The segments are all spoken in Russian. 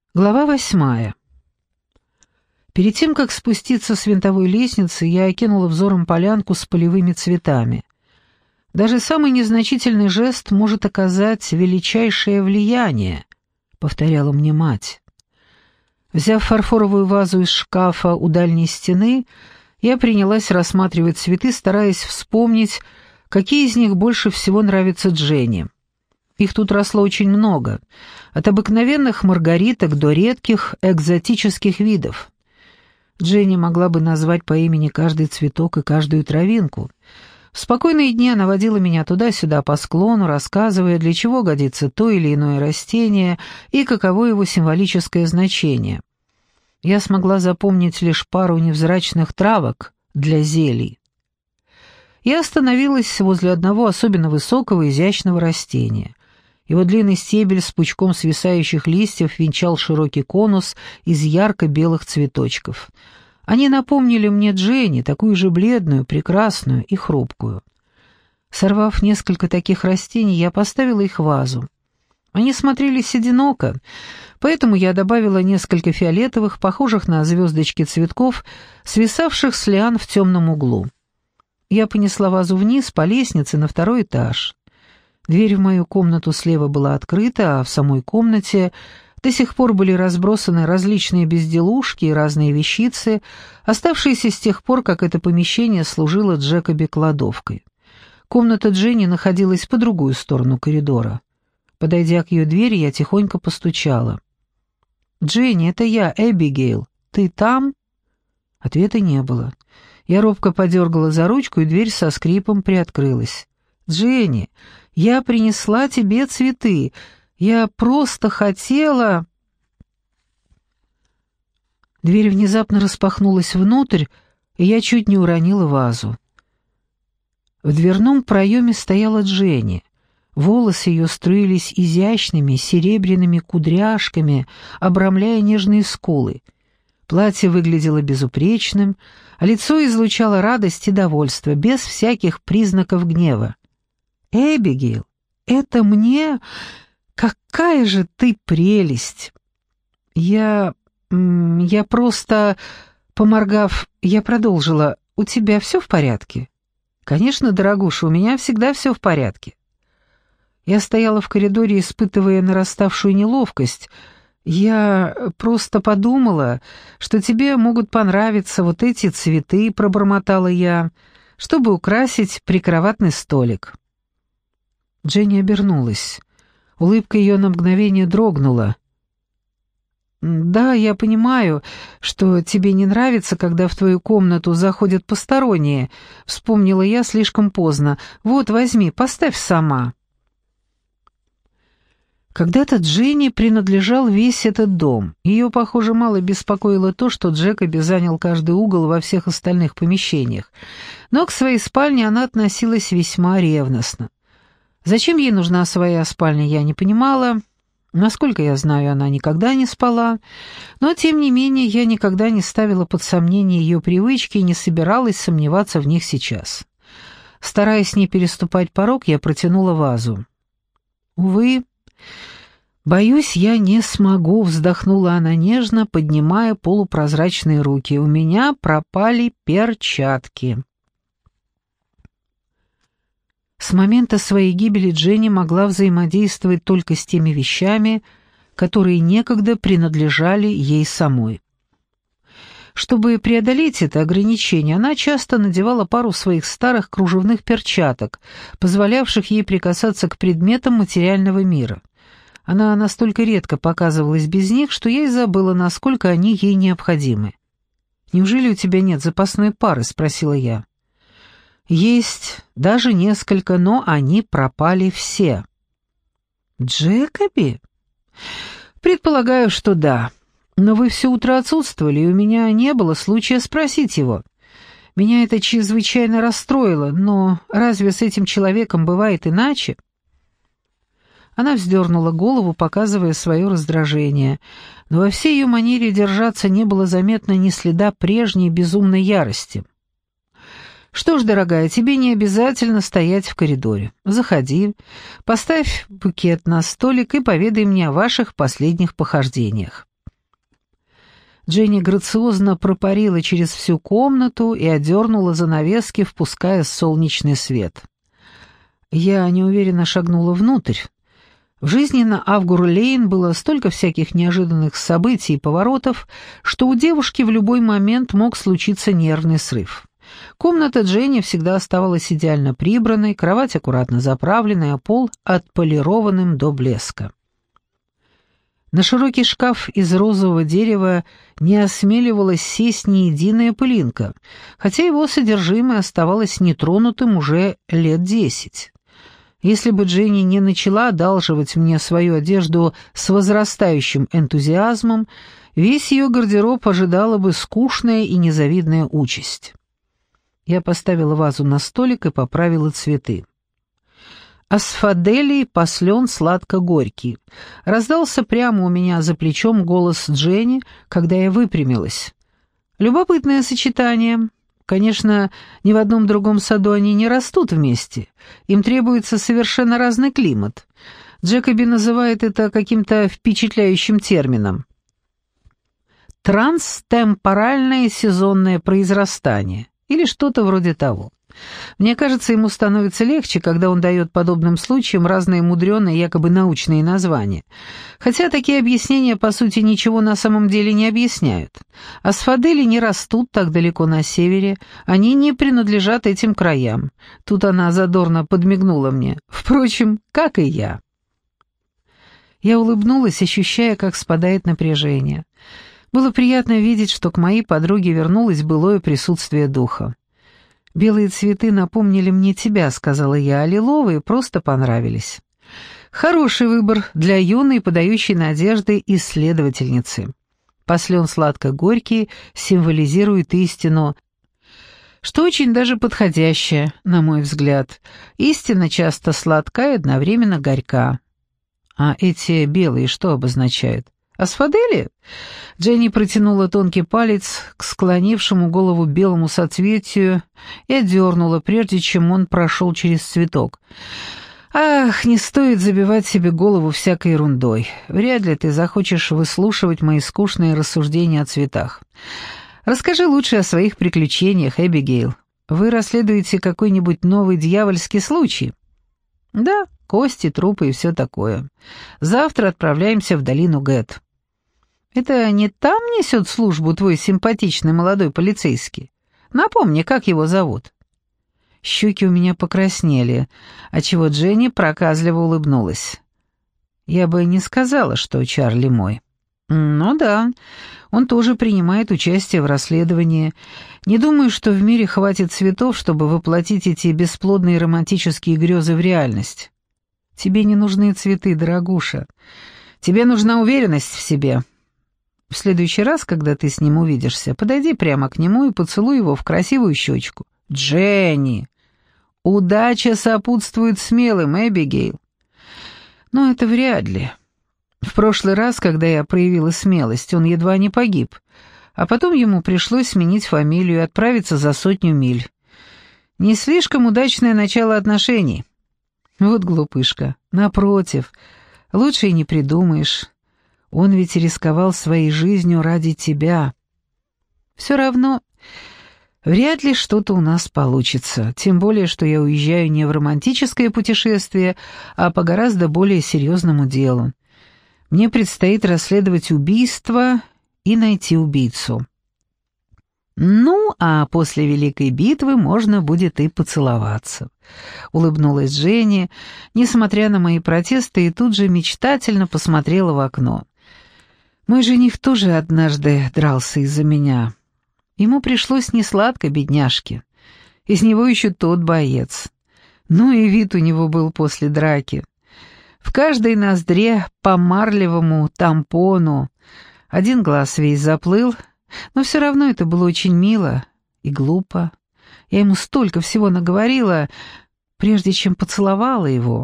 Глава 8. Перед тем, как спуститься с винтовой лестницы, я окинула взором полянку с полевыми цветами. «Даже самый незначительный жест может оказать величайшее влияние», — повторяла мне мать. Взяв фарфоровую вазу из шкафа у дальней стены, я принялась рассматривать цветы, стараясь вспомнить, какие из них больше всего нравятся Дженни. Их тут росло очень много, от обыкновенных маргариток до редких экзотических видов. Дженни могла бы назвать по имени каждый цветок и каждую травинку. В спокойные дни она водила меня туда-сюда по склону, рассказывая, для чего годится то или иное растение и каково его символическое значение. Я смогла запомнить лишь пару невзрачных травок для зелий. Я остановилась возле одного особенно высокого изящного растения. Его длинный стебель с пучком свисающих листьев венчал широкий конус из ярко-белых цветочков. Они напомнили мне Дженни, такую же бледную, прекрасную и хрупкую. Сорвав несколько таких растений, я поставила их в вазу. Они смотрелись одиноко, поэтому я добавила несколько фиолетовых, похожих на звездочки цветков, свисавших с лиан в темном углу. Я понесла вазу вниз по лестнице на второй этаж. Дверь в мою комнату слева была открыта, а в самой комнате до сих пор были разбросаны различные безделушки и разные вещицы, оставшиеся с тех пор, как это помещение служило Джекоби кладовкой. Комната Дженни находилась по другую сторону коридора. Подойдя к ее двери, я тихонько постучала. «Дженни, это я, Эбигейл. Ты там?» Ответа не было. Я робко подергала за ручку, и дверь со скрипом приоткрылась. «Дженни, я принесла тебе цветы. Я просто хотела...» Дверь внезапно распахнулась внутрь, и я чуть не уронила вазу. В дверном проеме стояла Дженни. Волосы ее струились изящными серебряными кудряшками, обрамляя нежные скулы. Платье выглядело безупречным, а лицо излучало радость и довольство, без всяких признаков гнева. «Эбигейл, это мне? Какая же ты прелесть!» Я просто, поморгав, я продолжила. «У тебя все в порядке?» «Конечно, дорогуша, у меня всегда все в порядке». Я стояла в коридоре, испытывая нараставшую неловкость. «Я просто подумала, что тебе могут понравиться вот эти цветы», — пробормотала я, чтобы украсить прикроватный столик. Дженни обернулась. Улыбка ее на мгновение дрогнула. «Да, я понимаю, что тебе не нравится, когда в твою комнату заходят посторонние», — вспомнила я слишком поздно. «Вот, возьми, поставь сама». Когда-то Дженни принадлежал весь этот дом. Ее, похоже, мало беспокоило то, что Джекоби занял каждый угол во всех остальных помещениях. Но к своей спальне она относилась весьма ревностно. Зачем ей нужна своя спальня, я не понимала. Насколько я знаю, она никогда не спала. Но, тем не менее, я никогда не ставила под сомнение ее привычки и не собиралась сомневаться в них сейчас. Стараясь не переступать порог, я протянула вазу. «Увы, боюсь, я не смогу», — вздохнула она нежно, поднимая полупрозрачные руки. «У меня пропали перчатки». С момента своей гибели Дженни могла взаимодействовать только с теми вещами, которые некогда принадлежали ей самой. Чтобы преодолеть это ограничение, она часто надевала пару своих старых кружевных перчаток, позволявших ей прикасаться к предметам материального мира. Она настолько редко показывалась без них, что я и забыла, насколько они ей необходимы. «Неужели у тебя нет запасной пары?» — спросила я. «Есть, даже несколько, но они пропали все». «Джекоби?» «Предполагаю, что да. Но вы все утро отсутствовали, и у меня не было случая спросить его. Меня это чрезвычайно расстроило, но разве с этим человеком бывает иначе?» Она вздернула голову, показывая свое раздражение, но во всей ее манере держаться не было заметно ни следа прежней безумной ярости. «Что ж, дорогая, тебе не обязательно стоять в коридоре. Заходи, поставь букет на столик и поведай мне о ваших последних похождениях». Дженни грациозно пропарила через всю комнату и одернула занавески, впуская солнечный свет. Я неуверенно шагнула внутрь. В жизни на Авгур-Лейн было столько всяких неожиданных событий и поворотов, что у девушки в любой момент мог случиться нервный срыв. Комната Дженни всегда оставалась идеально прибранной, кровать аккуратно заправленной, а пол отполированным до блеска. На широкий шкаф из розового дерева не осмеливалась сесть ни единая пылинка, хотя его содержимое оставалось нетронутым уже лет 10. Если бы Дженни не начала одалживать мне свою одежду с возрастающим энтузиазмом, весь ее гардероб ожидала бы скучная и незавидная участь. Я поставила вазу на столик и поправила цветы. «Асфаделий послен сладко-горький». Раздался прямо у меня за плечом голос Дженни, когда я выпрямилась. Любопытное сочетание. Конечно, ни в одном другом саду они не растут вместе. Им требуется совершенно разный климат. Джекоби называет это каким-то впечатляющим термином. Транстемпоральное сезонное произрастание. Или что-то вроде того. Мне кажется, ему становится легче, когда он дает подобным случаям разные мудреные, якобы научные названия. Хотя такие объяснения, по сути, ничего на самом деле не объясняют. Асфадели не растут так далеко на севере, они не принадлежат этим краям. Тут она задорно подмигнула мне. Впрочем, как и я. Я улыбнулась, ощущая, как спадает напряжение. Было приятно видеть, что к моей подруге вернулось былое присутствие духа. «Белые цветы напомнили мне тебя», — сказала я, — «а лиловые просто понравились». Хороший выбор для юной, подающей надежды исследовательницы. Послен сладко-горький символизирует истину, что очень даже подходящее, на мой взгляд. Истина часто сладка и одновременно горька. А эти белые что обозначают? Асфадели? Дженни протянула тонкий палец к склонившему голову белому соцветию и отдернула, прежде чем он прошел через цветок. «Ах, не стоит забивать себе голову всякой ерундой. Вряд ли ты захочешь выслушивать мои скучные рассуждения о цветах. Расскажи лучше о своих приключениях, Эбигейл. Вы расследуете какой-нибудь новый дьявольский случай?» «Да, кости, трупы и все такое. Завтра отправляемся в долину Гэт». «Это не там несет службу твой симпатичный молодой полицейский? Напомни, как его зовут?» Щеки у меня покраснели, отчего Дженни проказливо улыбнулась. «Я бы не сказала, что Чарли мой». «Ну да, он тоже принимает участие в расследовании. Не думаю, что в мире хватит цветов, чтобы воплотить эти бесплодные романтические грезы в реальность. Тебе не нужны цветы, дорогуша. Тебе нужна уверенность в себе». В следующий раз, когда ты с ним увидишься, подойди прямо к нему и поцелуй его в красивую щечку. Дженни! Удача сопутствует смелым, Эбигейл. Но это вряд ли. В прошлый раз, когда я проявила смелость, он едва не погиб, а потом ему пришлось сменить фамилию и отправиться за 100 миль. Не слишком удачное начало отношений. Вот глупышка. Напротив, лучше и не придумаешь. Он ведь рисковал своей жизнью ради тебя. Все равно, вряд ли что-то у нас получится, тем более, что я уезжаю не в романтическое путешествие, а по гораздо более серьезному делу. Мне предстоит расследовать убийство и найти убийцу. Ну, а после Великой битвы можно будет и поцеловаться. Улыбнулась Дженни, несмотря на мои протесты, и тут же мечтательно посмотрела в окно. Мой жених тоже однажды дрался из-за меня. Ему пришлось несладко, бедняжке. Из него еще тот боец. Ну и вид у него был после драки. В каждой ноздре по марлевому тампону. Один глаз весь заплыл, но все равно это было очень мило и глупо. Я ему столько всего наговорила, прежде чем поцеловала его.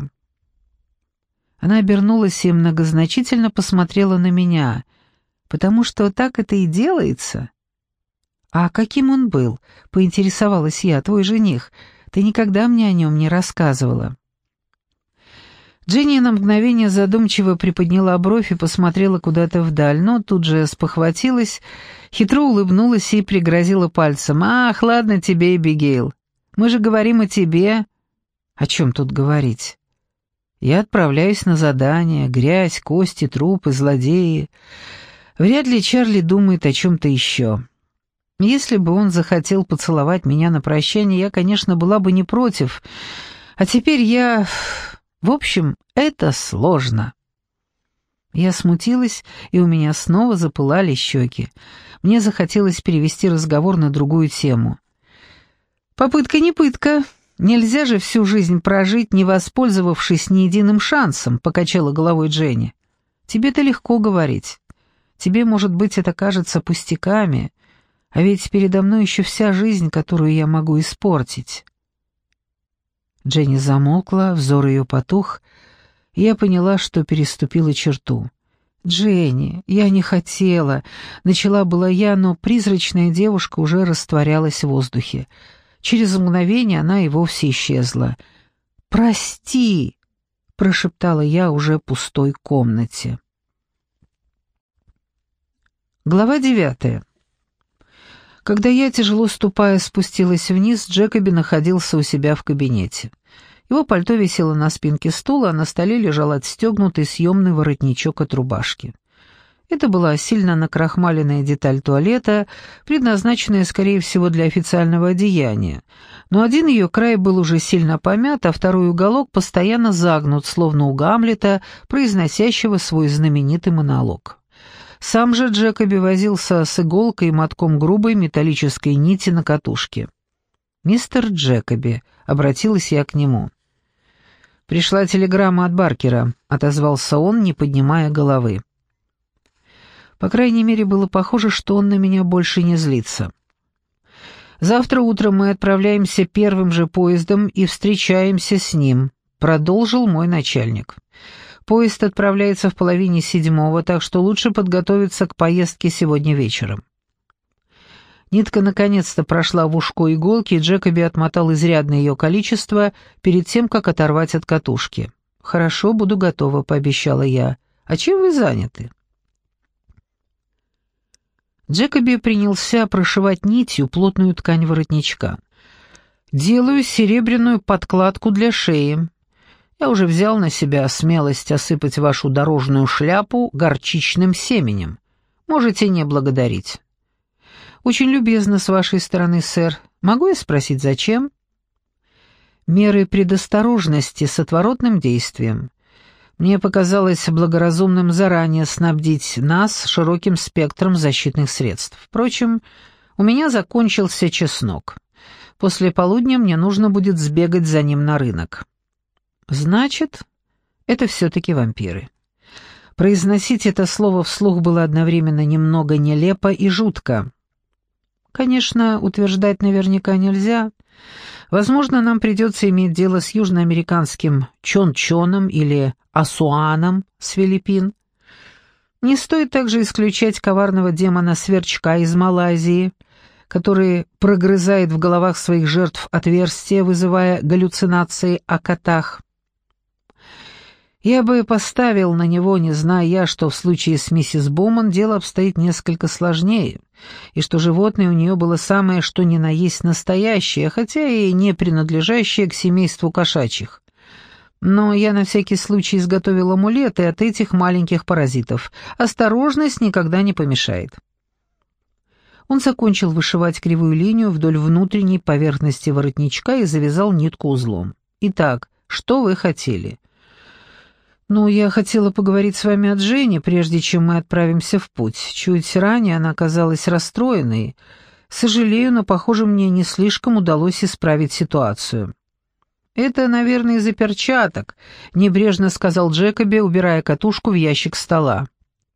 Она обернулась и многозначительно посмотрела на меня, потому что так это и делается. «А каким он был?» — поинтересовалась я, твой жених. Ты никогда мне о нем не рассказывала. Дженни на мгновение задумчиво приподняла бровь и посмотрела куда-то вдаль, но тут же спохватилась, хитро улыбнулась и пригрозила пальцем. «Ах, ладно тебе, Эбигейл, мы же говорим о тебе». «О чем тут говорить?» «Я отправляюсь на задание, грязь, кости, трупы, злодеи. Вряд ли Чарли думает о чем-то еще. Если бы он захотел поцеловать меня на прощание, я, конечно, была бы не против. А теперь я... В общем, это сложно». Я смутилась, и у меня снова запылали щеки. Мне захотелось перевести разговор на другую тему. «Попытка не пытка. Нельзя же всю жизнь прожить, не воспользовавшись ни единым шансом», — покачала головой Дженни. «Тебе-то легко говорить. Тебе, может быть, это кажется пустяками, а ведь передо мной еще вся жизнь, которую я могу испортить». Дженни замолкла, взор ее потух, и я поняла, что переступила черту. «Дженни, я не хотела», — начала была я, но призрачная девушка уже растворялась в воздухе. Через мгновение она и вовсе исчезла. «Прости», — прошептала я уже в пустой комнате. Глава 9. Когда я, тяжело ступая, спустилась вниз, Джекоби находился у себя в кабинете. Его пальто висело на спинке стула, а на столе лежал отстегнутый съемный воротничок от рубашки. Это была сильно накрахмаленная деталь туалета, предназначенная, скорее всего, для официального одеяния. Но один ее край был уже сильно помят, а второй уголок постоянно загнут, словно у Гамлета, произносящего свой знаменитый монолог. Сам же Джекоби возился с иголкой и мотком грубой металлической нити на катушке. «Мистер Джекоби», — обратилась я к нему. «Пришла телеграмма от Баркера», — отозвался он, не поднимая головы. По крайней мере, было похоже, что он на меня больше не злится. «Завтра утром мы отправляемся первым же поездом и встречаемся с ним», — продолжил мой начальник. «Поезд отправляется в 6:30, так что лучше подготовиться к поездке сегодня вечером». Нитка наконец-то прошла в ушко иголки, и Джекоби отмотал изрядное ее количество перед тем, как оторвать от катушки. «Хорошо, буду готова», — пообещала я. «А чем вы заняты?» Джекоби принялся прошивать нитью плотную ткань воротничка. «Делаю серебряную подкладку для шеи. Я уже взял на себя смелость осыпать вашу дорожную шляпу горчичным семенем. Можете не благодарить». «Очень любезно с вашей стороны, сэр. Могу я спросить, зачем?» «Меры предосторожности с отворотным действием. Мне показалось благоразумным заранее снабдить нас широким спектром защитных средств. Впрочем, у меня закончился чеснок. После полудня мне нужно будет сбегать за ним на рынок». «Значит, это все-таки вампиры». Произносить это слово вслух было одновременно немного нелепо и жутко. Конечно, утверждать наверняка нельзя. Возможно, нам придется иметь дело с южноамериканским чон-чоном или асуаном с Филиппин. Не стоит также исключать коварного демона-сверчка из Малайзии, который прогрызает в головах своих жертв отверстия, вызывая галлюцинации о котах. Я бы поставил на него, не зная я, что в случае с миссис Боман дело обстоит несколько сложнее, и что животное у нее было самое что ни на есть настоящее, хотя и не принадлежащее к семейству кошачьих. Но я на всякий случай изготовил амулеты от этих маленьких паразитов. Осторожность никогда не помешает. Он закончил вышивать кривую линию вдоль внутренней поверхности воротничка и завязал нитку узлом. «Итак, что вы хотели?» «Ну, я хотела поговорить с вами о Дженни, прежде чем мы отправимся в путь. Чуть ранее она казалась расстроенной. Сожалею, но, похоже, мне не слишком удалось исправить ситуацию». «Это, наверное, из-за перчаток», — небрежно сказал Джекоби, убирая катушку в ящик стола.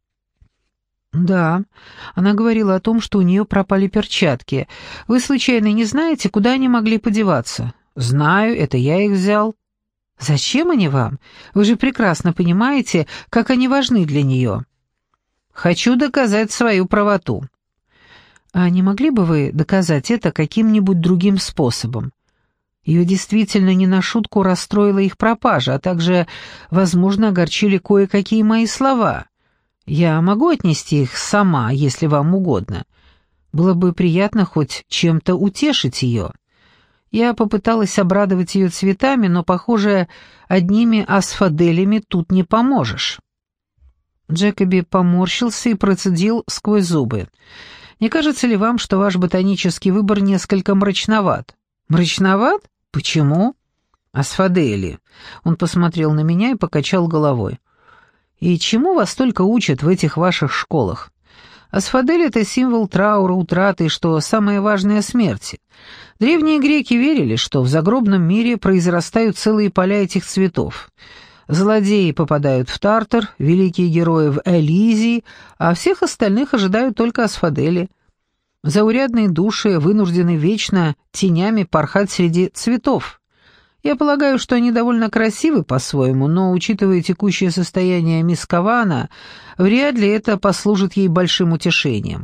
«Да, она говорила о том, что у нее пропали перчатки. Вы, случайно, не знаете, куда они могли подеваться?» «Знаю, это я их взял». «Зачем они вам? Вы же прекрасно понимаете, как они важны для нее». «Хочу доказать свою правоту». «А не могли бы вы доказать это каким-нибудь другим способом?» Ее действительно не на шутку расстроила их пропажа, а также, возможно, огорчили кое-какие мои слова. Я могу отнести их сама, если вам угодно. Было бы приятно хоть чем-то утешить ее. Я попыталась обрадовать ее цветами, но, похоже, одними асфаделями тут не поможешь. Джекоби поморщился и процедил сквозь зубы. «Не кажется ли вам, что ваш ботанический выбор несколько мрачноват?» «Мрачноват? Почему?» «Асфадели». Он посмотрел на меня и покачал головой. «И чему вас только учат в этих ваших школах? Асфадель — это символ траура, утраты и, что самое важное, смерти. Древние греки верили, что в загробном мире произрастают целые поля этих цветов. Злодеи попадают в Тартар, великие герои в Элизий, а всех остальных ожидают только асфадели. Заурядные души вынуждены вечно тенями порхать среди цветов. Я полагаю, что они довольно красивы по-своему, но, учитывая текущее состояние мисс Кавана, вряд ли это послужит ей большим утешением».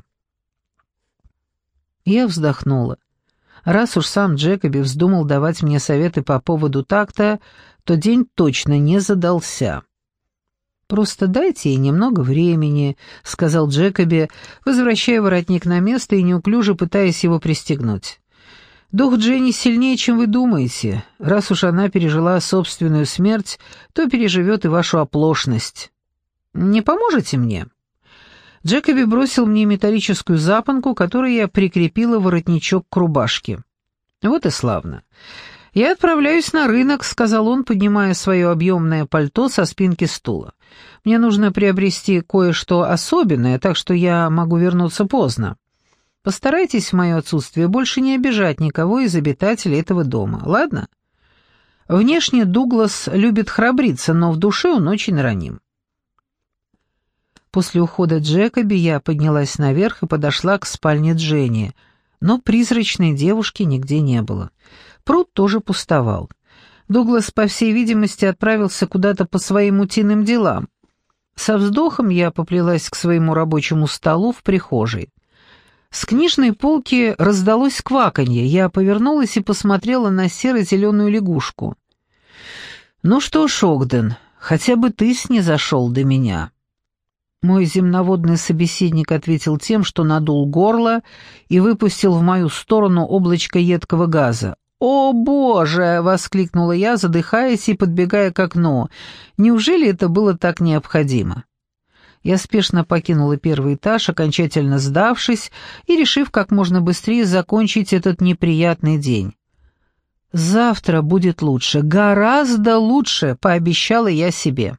Я вздохнула. Раз уж сам Джекоби вздумал давать мне советы по поводу такта, то день точно не задался. «Просто дайте ей немного времени», — сказал Джекоби, возвращая воротник на место и неуклюже пытаясь его пристегнуть. «Дух Дженни сильнее, чем вы думаете. Раз уж она пережила собственную смерть, то переживет и вашу оплошность. Не поможете мне?» Джекоби бросил мне металлическую запонку, которой я прикрепила воротничок к рубашке. «Вот и славно. Я отправляюсь на рынок», — сказал он, поднимая свое объемное пальто со спинки стула. «Мне нужно приобрести кое-что особенное, так что я могу вернуться поздно. Постарайтесь в мое отсутствие больше не обижать никого из обитателей этого дома, ладно? Внешне Дуглас любит храбриться, но в душе он очень раним». После ухода Джекоби я поднялась наверх и подошла к спальне Дженни, но призрачной девушки нигде не было. Пруд тоже пустовал. Дуглас, по всей видимости, отправился куда-то по своим утиным делам. Со вздохом я поплелась к своему рабочему столу в прихожей. С книжной полки раздалось кваканье. Я повернулась и посмотрела на серо-зеленую лягушку. «Ну что ж, Огден, хотя бы ты снизошел до меня». Мой земноводный собеседник ответил тем, что надул горло и выпустил в мою сторону облачко едкого газа. «О, Боже!» — воскликнула я, задыхаясь и подбегая к окну. «Неужели это было так необходимо?» Я спешно покинула первый этаж, окончательно сдавшись и решив как можно быстрее закончить этот неприятный день. «Завтра будет лучше, гораздо лучше», — пообещала я себе.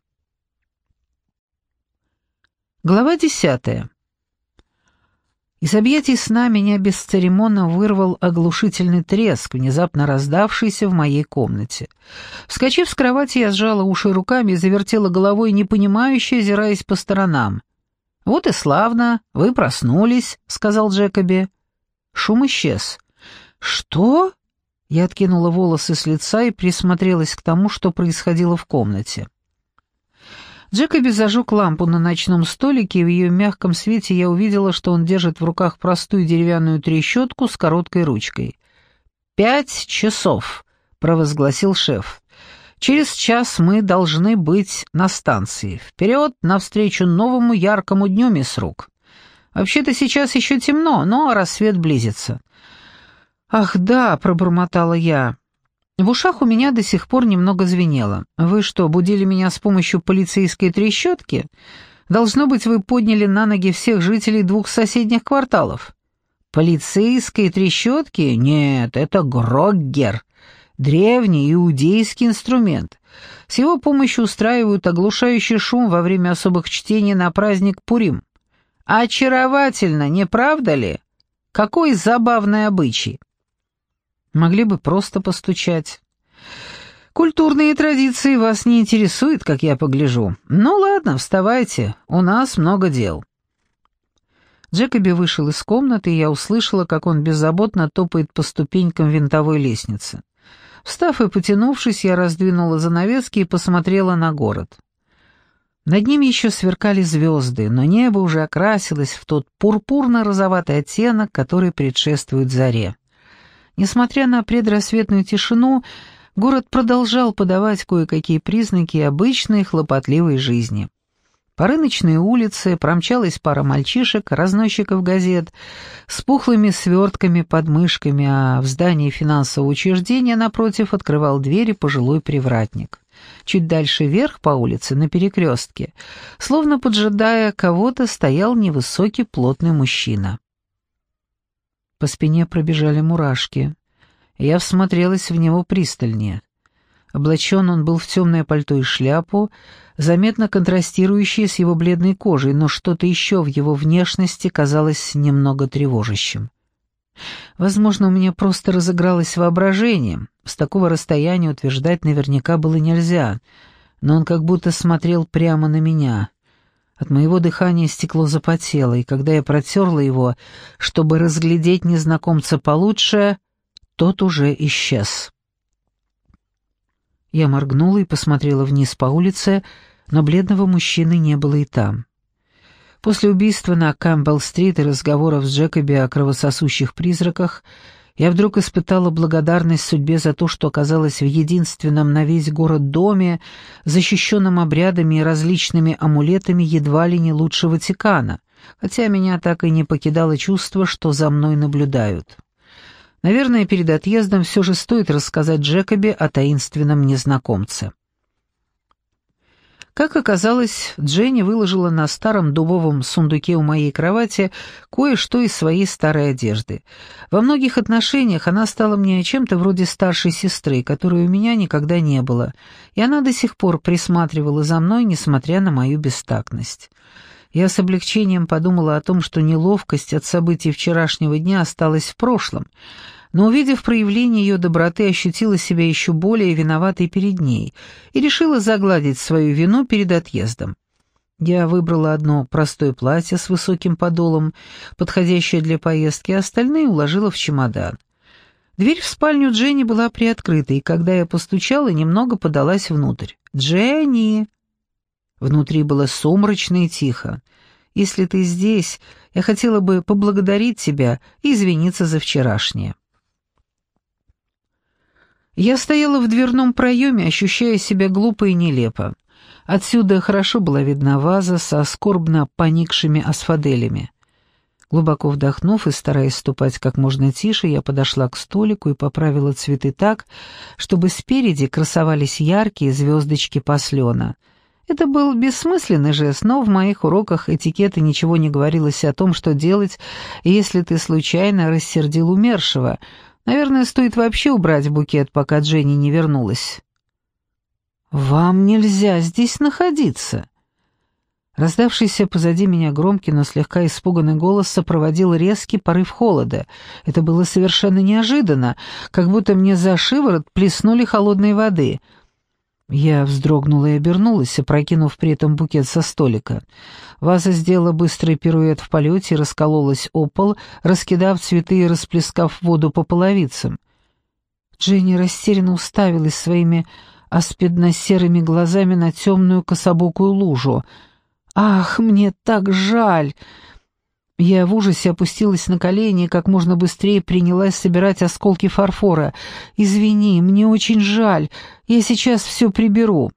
Глава 10. Из объятий сна меня бесцеремонно вырвал оглушительный треск, внезапно раздавшийся в моей комнате. Вскочив с кровати, я сжала уши руками и завертела головой, непонимающе озираясь по сторонам. «Вот и славно, вы проснулись», — сказал Джекоби. Шум исчез. «Что?» Я откинула волосы с лица и присмотрелась к тому, что происходило в комнате. Джекоби зажег лампу на ночном столике, и в ее мягком свете я увидела, что он держит в руках простую деревянную трещотку с короткой ручкой. 5 часов», — провозгласил шеф. «Через час мы должны быть на станции. Вперед, навстречу новому яркому дню, мисс Рук. Вообще-то сейчас еще темно, но рассвет близится». «Ах да», — пробормотала я. В ушах у меня до сих пор немного звенело. «Вы что, будили меня с помощью полицейской трещотки? Должно быть, вы подняли на ноги всех жителей 2 соседних кварталов». «Полицейской трещотки? Нет, это гроггер, древний иудейский инструмент. С его помощью устраивают оглушающий шум во время особых чтений на праздник Пурим. Очаровательно, не правда ли? Какой забавный обычай!» Могли бы просто постучать. «Культурные традиции вас не интересуют, как я погляжу. Ну ладно, вставайте, у нас много дел». Джекоби вышел из комнаты, и я услышала, как он беззаботно топает по ступенькам винтовой лестницы. Встав и потянувшись, я раздвинула занавески и посмотрела на город. Над ним еще сверкали звезды, но небо уже окрасилось в тот пурпурно-розоватый оттенок, который предшествует заре. Несмотря на предрассветную тишину, город продолжал подавать кое-какие признаки обычной хлопотливой жизни. По рыночной улице промчалась пара мальчишек, разносчиков газет, с пухлыми свертками под мышками, а в здании финансового учреждения напротив открывал двери пожилой привратник. Чуть дальше вверх по улице, на перекрестке, словно поджидая кого-то, стоял невысокий плотный мужчина. По спине пробежали мурашки. Я всмотрелась в него пристальнее. Облачен он был в темное пальто и шляпу, заметно контрастирующие с его бледной кожей, но что-то еще в его внешности казалось немного тревожащим. Возможно, у меня просто разыгралось воображение. С такого расстояния утверждать наверняка было нельзя, но он как будто смотрел прямо на меня. От моего дыхания стекло запотело, и когда я протерла его, чтобы разглядеть незнакомца получше, тот уже исчез. Я моргнула и посмотрела вниз по улице, но бледного мужчины не было и там. После убийства на Кэмпбелл-стрит и разговоров с Джекоби о кровососущих призраках я вдруг испытала благодарность судьбе за то, что оказалась в единственном на весь город доме, защищенном обрядами и различными амулетами едва ли не лучше Ватикана, хотя меня так и не покидало чувство, что за мной наблюдают. Наверное, перед отъездом все же стоит рассказать Джекоби о таинственном незнакомце. Как оказалось, Дженни выложила на старом дубовом сундуке у моей кровати кое-что из своей старой одежды. Во многих отношениях она стала мне чем-то вроде старшей сестры, которой у меня никогда не было, и она до сих пор присматривала за мной, несмотря на мою бестактность. Я с облегчением подумала о том, что неловкость от событий вчерашнего дня осталась в прошлом, но, увидев проявление ее доброты, ощутила себя еще более виноватой перед ней и решила загладить свою вину перед отъездом. Я выбрала одно простое платье с высоким подолом, подходящее для поездки, а остальные уложила в чемодан. Дверь в спальню Дженни была приоткрыта, и когда я постучала, немного подалась внутрь. «Дженни!» Внутри было сумрачно и тихо. «Если ты здесь, я хотела бы поблагодарить тебя и извиниться за вчерашнее». Я стояла в дверном проеме, ощущая себя глупо и нелепо. Отсюда хорошо была видна ваза со скорбно поникшими асфаделями. Глубоко вдохнув и стараясь ступать как можно тише, я подошла к столику и поправила цветы так, чтобы спереди красовались яркие звездочки паслена. Это был бессмысленный жест, но в моих уроках этикета ничего не говорилось о том, что делать, если ты случайно рассердил умершего. Наверное, стоит вообще убрать букет, пока Дженни не вернулась. «Вам нельзя здесь находиться!» Раздавшийся позади меня громкий, но слегка испуганный голос сопроводил резкий порыв холода. Это было совершенно неожиданно, как будто мне за шиворот плеснули холодной воды. Я вздрогнула и обернулась, опрокинув при этом букет со столика. Ваза сделала быстрый пируэт в полете и раскололась о пол, раскидав цветы и расплескав воду по половицам. Дженни растерянно уставилась своими аспидно-серыми глазами на темную кособокую лужу. «Ах, мне так жаль!» Я в ужасе опустилась на колени и как можно быстрее принялась собирать осколки фарфора. «Извини, мне очень жаль. Я сейчас все приберу».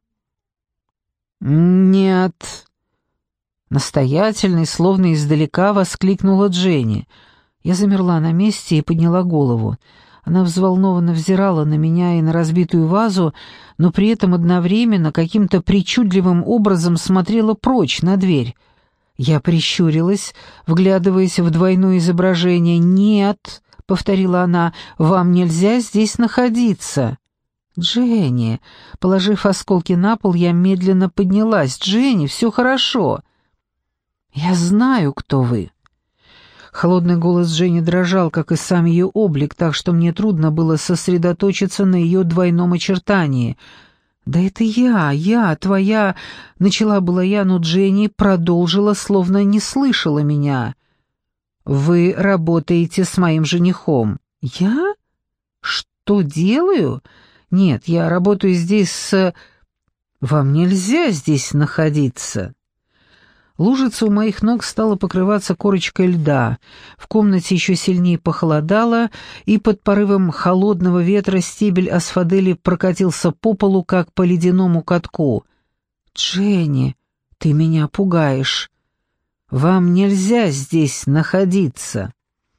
«Нет». Настоятельно и словно издалека воскликнула Дженни. Я замерла на месте и подняла голову. Она взволнованно взирала на меня и на разбитую вазу, но при этом одновременно каким-то причудливым образом смотрела прочь на дверь. Я прищурилась, вглядываясь в двойное изображение. «Нет», — повторила она, — «вам нельзя здесь находиться». «Дженни», положив осколки на пол, я медленно поднялась. «Дженни, все хорошо». «Я знаю, кто вы». Холодный голос Дженни дрожал, как и сам ее облик, так что мне трудно было сосредоточиться на ее двойном очертании. «Да это я, твоя...» — начала была я, но Дженни продолжила, словно не слышала меня. «Вы работаете с моим женихом». «Я? Что делаю? Нет, я работаю здесь с... Вам нельзя здесь находиться». Лужица у моих ног стала покрываться корочкой льда, в комнате еще сильнее похолодало, и под порывом холодного ветра стебель асфадели прокатился по полу, как по ледяному катку. «Дженни, ты меня пугаешь. Вам нельзя здесь находиться».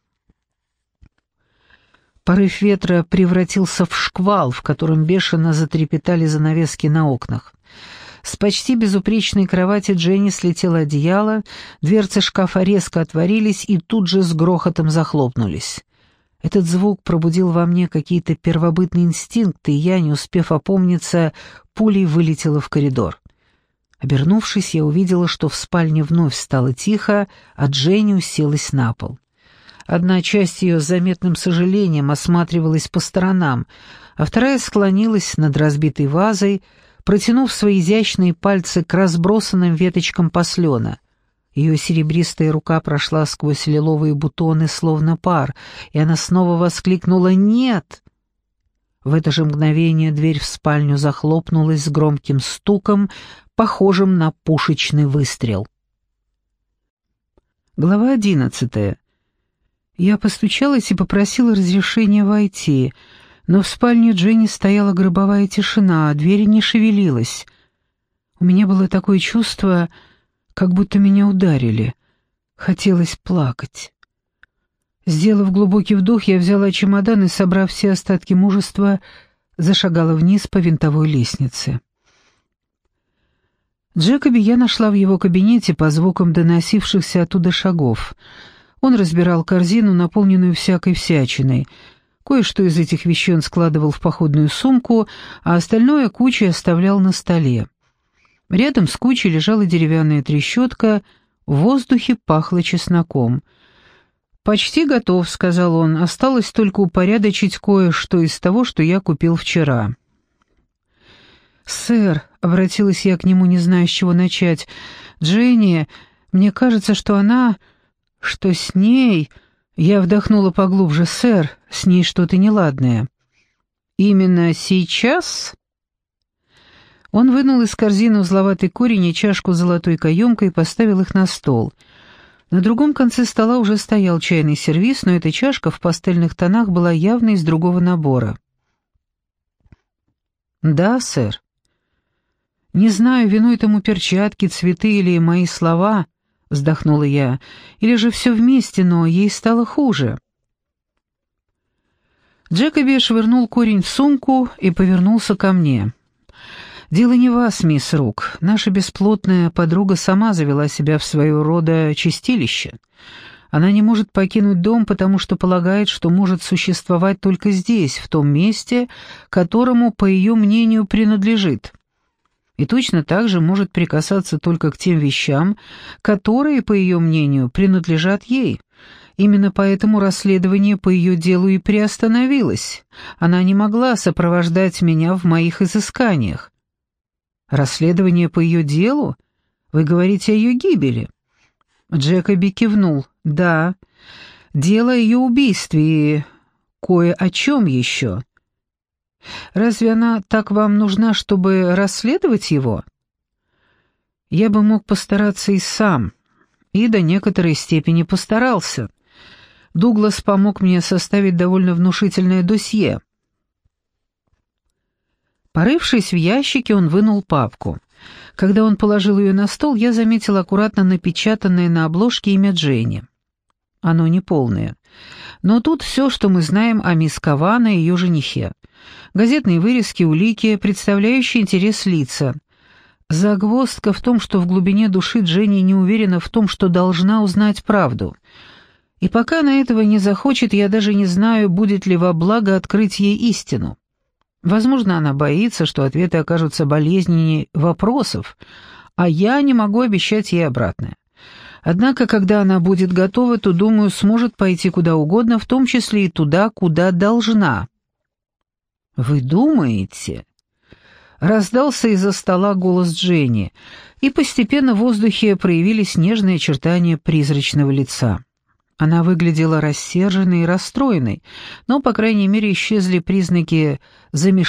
Порыв ветра превратился в шквал, в котором бешено затрепетали занавески на окнах. С почти безупречной кровати Дженни слетело одеяло, дверцы шкафа резко отворились и тут же с грохотом захлопнулись. Этот звук пробудил во мне какие-то первобытные инстинкты, и я, не успев опомниться, пулей вылетела в коридор. Обернувшись, я увидела, что в спальне вновь стало тихо, а Дженни уселась на пол. Одна часть ее с заметным сожалением осматривалась по сторонам, а вторая склонилась над разбитой вазой, протянув свои изящные пальцы к разбросанным веточкам паслена. Ее серебристая рука прошла сквозь лиловые бутоны, словно пар, и она снова воскликнула «Нет!». В это же мгновение дверь в спальню захлопнулась с громким стуком, похожим на пушечный выстрел. Глава 11. Я постучалась и попросила разрешения войти, но в спальне Дженни стояла гробовая тишина, а дверь не шевелилась. У меня было такое чувство, как будто меня ударили. Хотелось плакать. Сделав глубокий вдох, я взяла чемодан и, собрав все остатки мужества, зашагала вниз по винтовой лестнице. Джекоби я нашла в его кабинете по звукам доносившихся оттуда шагов. Он разбирал корзину, наполненную всякой всячиной. Кое-что из этих вещей он складывал в походную сумку, а остальное кучей оставлял на столе. Рядом с кучей лежала деревянная трещотка, в воздухе пахло чесноком. «Почти готов», — сказал он, — «осталось только упорядочить кое-что из того, что я купил вчера». «Сэр», — обратилась я к нему, не зная, с чего начать, — «Дженни, мне кажется, что с ней...» Я вдохнула поглубже. «Сэр, с ней что-то неладное». «Именно сейчас?» Он вынул из корзины узловатый корень и чашку с золотой каемкой и поставил их на стол. На другом конце стола уже стоял чайный сервиз, но эта чашка в пастельных тонах была явно из другого набора. «Да, сэр. Не знаю, виной тому перчатки, цветы или мои слова», — вздохнула я, — «или же все вместе, но ей стало хуже». Джекоби швырнул корень в сумку и повернулся ко мне. «Дело не вас, мисс Рук. Наша бесплотная подруга сама завела себя в своего рода чистилище. Она не может покинуть дом, потому что полагает, что может существовать только здесь, в том месте, которому, по ее мнению, принадлежит. И точно так же может прикасаться только к тем вещам, которые, по ее мнению, принадлежат ей. Именно поэтому расследование по ее делу и приостановилось. Она не могла сопровождать меня в моих изысканиях». «Расследование по ее делу? Вы говорите о ее гибели?» Джекоби кивнул. «Да, дело о ее убийстве и кое о чем еще». «Разве она так вам нужна, чтобы расследовать его?» «Я бы мог постараться и сам, и до некоторой степени постарался. Дуглас помог мне составить довольно внушительное досье». Порывшись в ящике, он вынул папку. Когда он положил ее на стол, я заметил аккуратно напечатанное на обложке имя Дженни. Оно неполное. Но тут все, что мы знаем о мисс Кавана и ее женихе. Газетные вырезки, улики, представляющие интерес лица. Загвоздка в том, что в глубине души Дженни не уверена в том, что должна узнать правду. И пока она этого не захочет, я даже не знаю, будет ли во благо открыть ей истину. Возможно, она боится, что ответы окажутся болезненнее вопросов, а я не могу обещать ей обратное. Однако, когда она будет готова, то, думаю, сможет пойти куда угодно, в том числе и туда, куда должна. «Вы думаете?» Раздался из-за стола голос Дженни, и постепенно в воздухе проявились нежные очертания призрачного лица. Она выглядела рассерженной и расстроенной, но, по крайней мере, исчезли признаки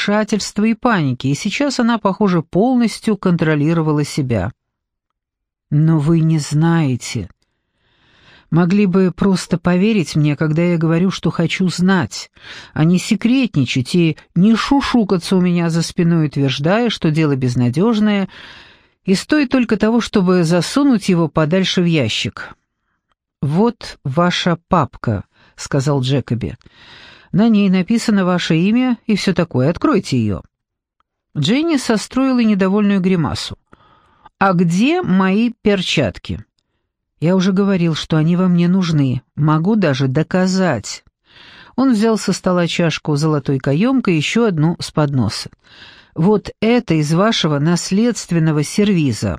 замешательства и паники, и сейчас она, похоже, полностью контролировала себя. Но вы не знаете. Могли бы просто поверить мне, когда я говорю, что хочу знать, а не секретничать и не шушукаться у меня за спиной, утверждая, что дело безнадежное, и стоит только того, чтобы засунуть его подальше в ящик. «Вот ваша папка», — сказал Джекоби. «На ней написано ваше имя и все такое. Откройте ее». Дженни состроила недовольную гримасу. «А где мои перчатки?» «Я уже говорил, что они вам не нужны. Могу даже доказать». Он взял со стола чашку золотой каемкой и еще одну с подноса. «Вот это из вашего наследственного сервиза».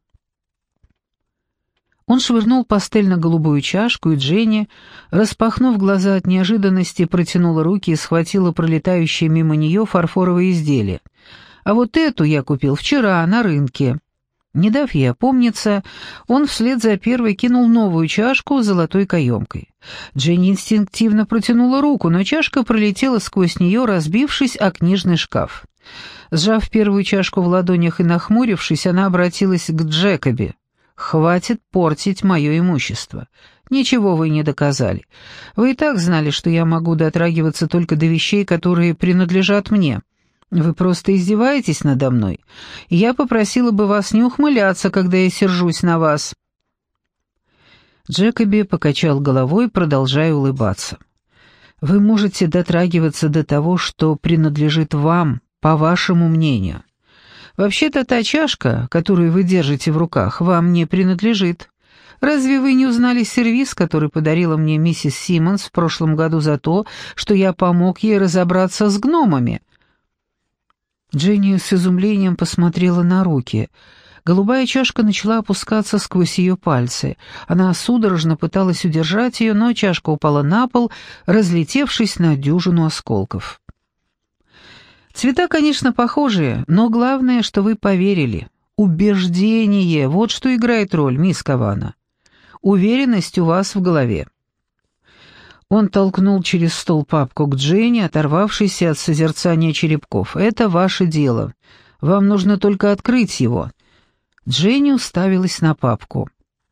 Он швырнул пастельно-голубую чашку, и Дженни, распахнув глаза от неожиданности, протянула руки и схватила пролетающее мимо нее фарфоровое изделие. «А вот эту я купил вчера на рынке». Не дав ей опомниться, он вслед за первой кинул новую чашку с золотой каемкой. Дженни инстинктивно протянула руку, но чашка пролетела сквозь нее, разбившись о книжный шкаф. Сжав первую чашку в ладонях и нахмурившись, она обратилась к Джекоби. «Хватит портить мое имущество. Ничего вы не доказали. Вы и так знали, что я могу дотрагиваться только до вещей, которые принадлежат мне. Вы просто издеваетесь надо мной. Я попросила бы вас не ухмыляться, когда я сержусь на вас». Джекоби покачал головой, продолжая улыбаться. «Вы можете дотрагиваться до того, что принадлежит вам, по вашему мнению. Вообще-то та чашка, которую вы держите в руках, вам не принадлежит. Разве вы не узнали сервиз, который подарила мне миссис Симмонс в прошлом году за то, что я помог ей разобраться с гномами?» Дженни с изумлением посмотрела на руки. Голубая чашка начала опускаться сквозь ее пальцы. Она судорожно пыталась удержать ее, но чашка упала на пол, разлетевшись на дюжину осколков. «Цвета, конечно, похожие, но главное, что вы поверили. Убеждение — вот что играет роль, мисс Кавана. Уверенность у вас в голове». Он толкнул через стол папку к Дженни, оторвавшейся от созерцания черепков. «Это ваше дело. Вам нужно только открыть его». Дженни уставилась на папку.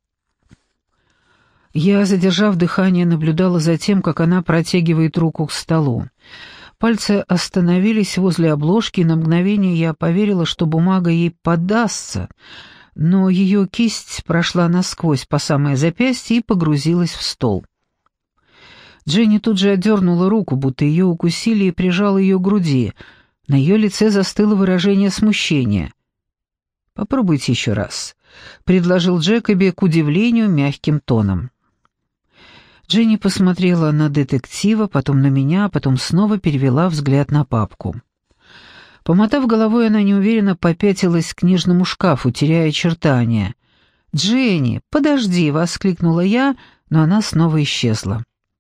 Я, задержав дыхание, наблюдала за тем, как она протягивает руку к столу. Пальцы остановились возле обложки, и на мгновение я поверила, что бумага ей поддастся, но ее кисть прошла насквозь по самое запястье и погрузилась в стол. Дженни тут же отдернула руку, будто ее укусили, и прижала ее к груди. На ее лице застыло выражение смущения. «Попробуйте еще раз», — предложил Джекоби к удивлению мягким тоном. Дженни посмотрела на детектива, потом на меня, потом снова перевела взгляд на папку. Помотав головой, она неуверенно попятилась к книжному шкафу, теряя очертания. «Дженни, подожди!» — воскликнула я, но она снова исчезла.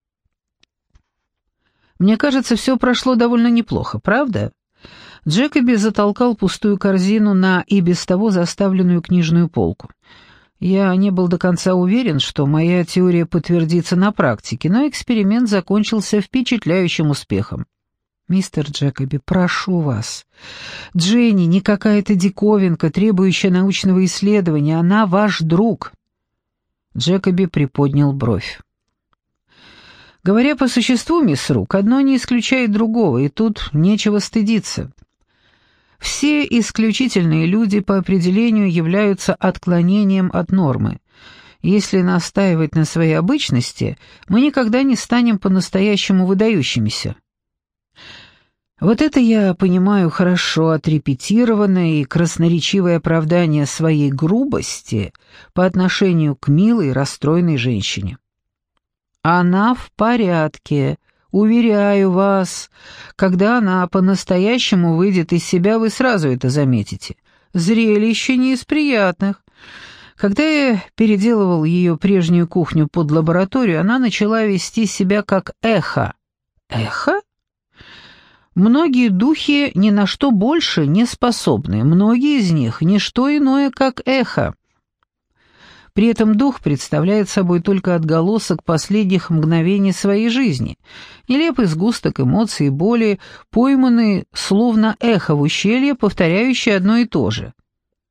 «Мне кажется, все прошло довольно неплохо, правда?» Джекоби затолкал пустую корзину на и без того заставленную книжную полку. Я не был до конца уверен, что моя теория подтвердится на практике, но эксперимент закончился впечатляющим успехом. «Мистер Джекоби, прошу вас. Дженни не какая-то диковинка, требующая научного исследования, она ваш друг». Джекоби приподнял бровь. «Говоря по существу, мисс Рук, одно не исключает другого, и тут нечего стыдиться. Все исключительные люди по определению являются отклонением от нормы. Если настаивать на своей обычности, мы никогда не станем по-настоящему выдающимися». Вот это я понимаю хорошо, отрепетированное и красноречивое оправдание своей грубости по отношению к милой, расстроенной женщине. Она в порядке, уверяю вас. Когда она по-настоящему выйдет из себя, вы сразу это заметите. Зрелище не из приятных. Когда я переделывал ее прежнюю кухню под лабораторию, она начала вести себя как эхо. Эхо? Многие духи ни на что больше не способны, многие из них — не что иное, как эхо. При этом дух представляет собой только отголосок последних мгновений своей жизни, нелепый сгусток эмоций и боли, пойманный словно эхо в ущелье, повторяющий одно и то же.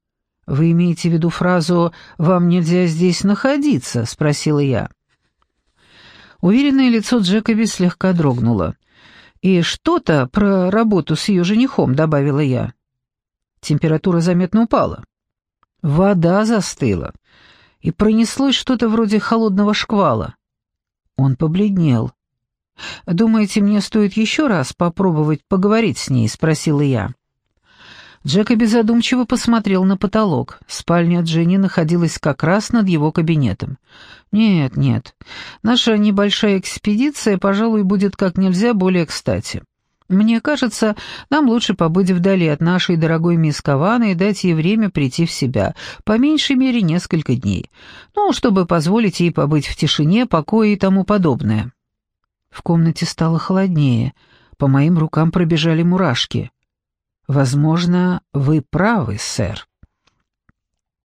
«Вы имеете в виду фразу «вам нельзя здесь находиться»?» — спросила я. Уверенное лицо Джекоби слегка дрогнуло. «И что-то про работу с ее женихом», — добавила я. Температура заметно упала. Вода застыла, и пронеслось что-то вроде холодного шквала. Он побледнел. «Думаете, мне стоит еще раз попробовать поговорить с ней?» — спросила я. Джекоби задумчиво посмотрел на потолок. Спальня Дженни находилась как раз над его кабинетом. «Нет, нет, наша небольшая экспедиция, пожалуй, будет как нельзя более кстати. Мне кажется, нам лучше побыть вдали от нашей дорогой мисс Кавана и дать ей время прийти в себя, по меньшей мере несколько дней, чтобы позволить ей побыть в тишине, покое и тому подобное». В комнате стало холоднее, по моим рукам пробежали мурашки. «Возможно, вы правы, сэр».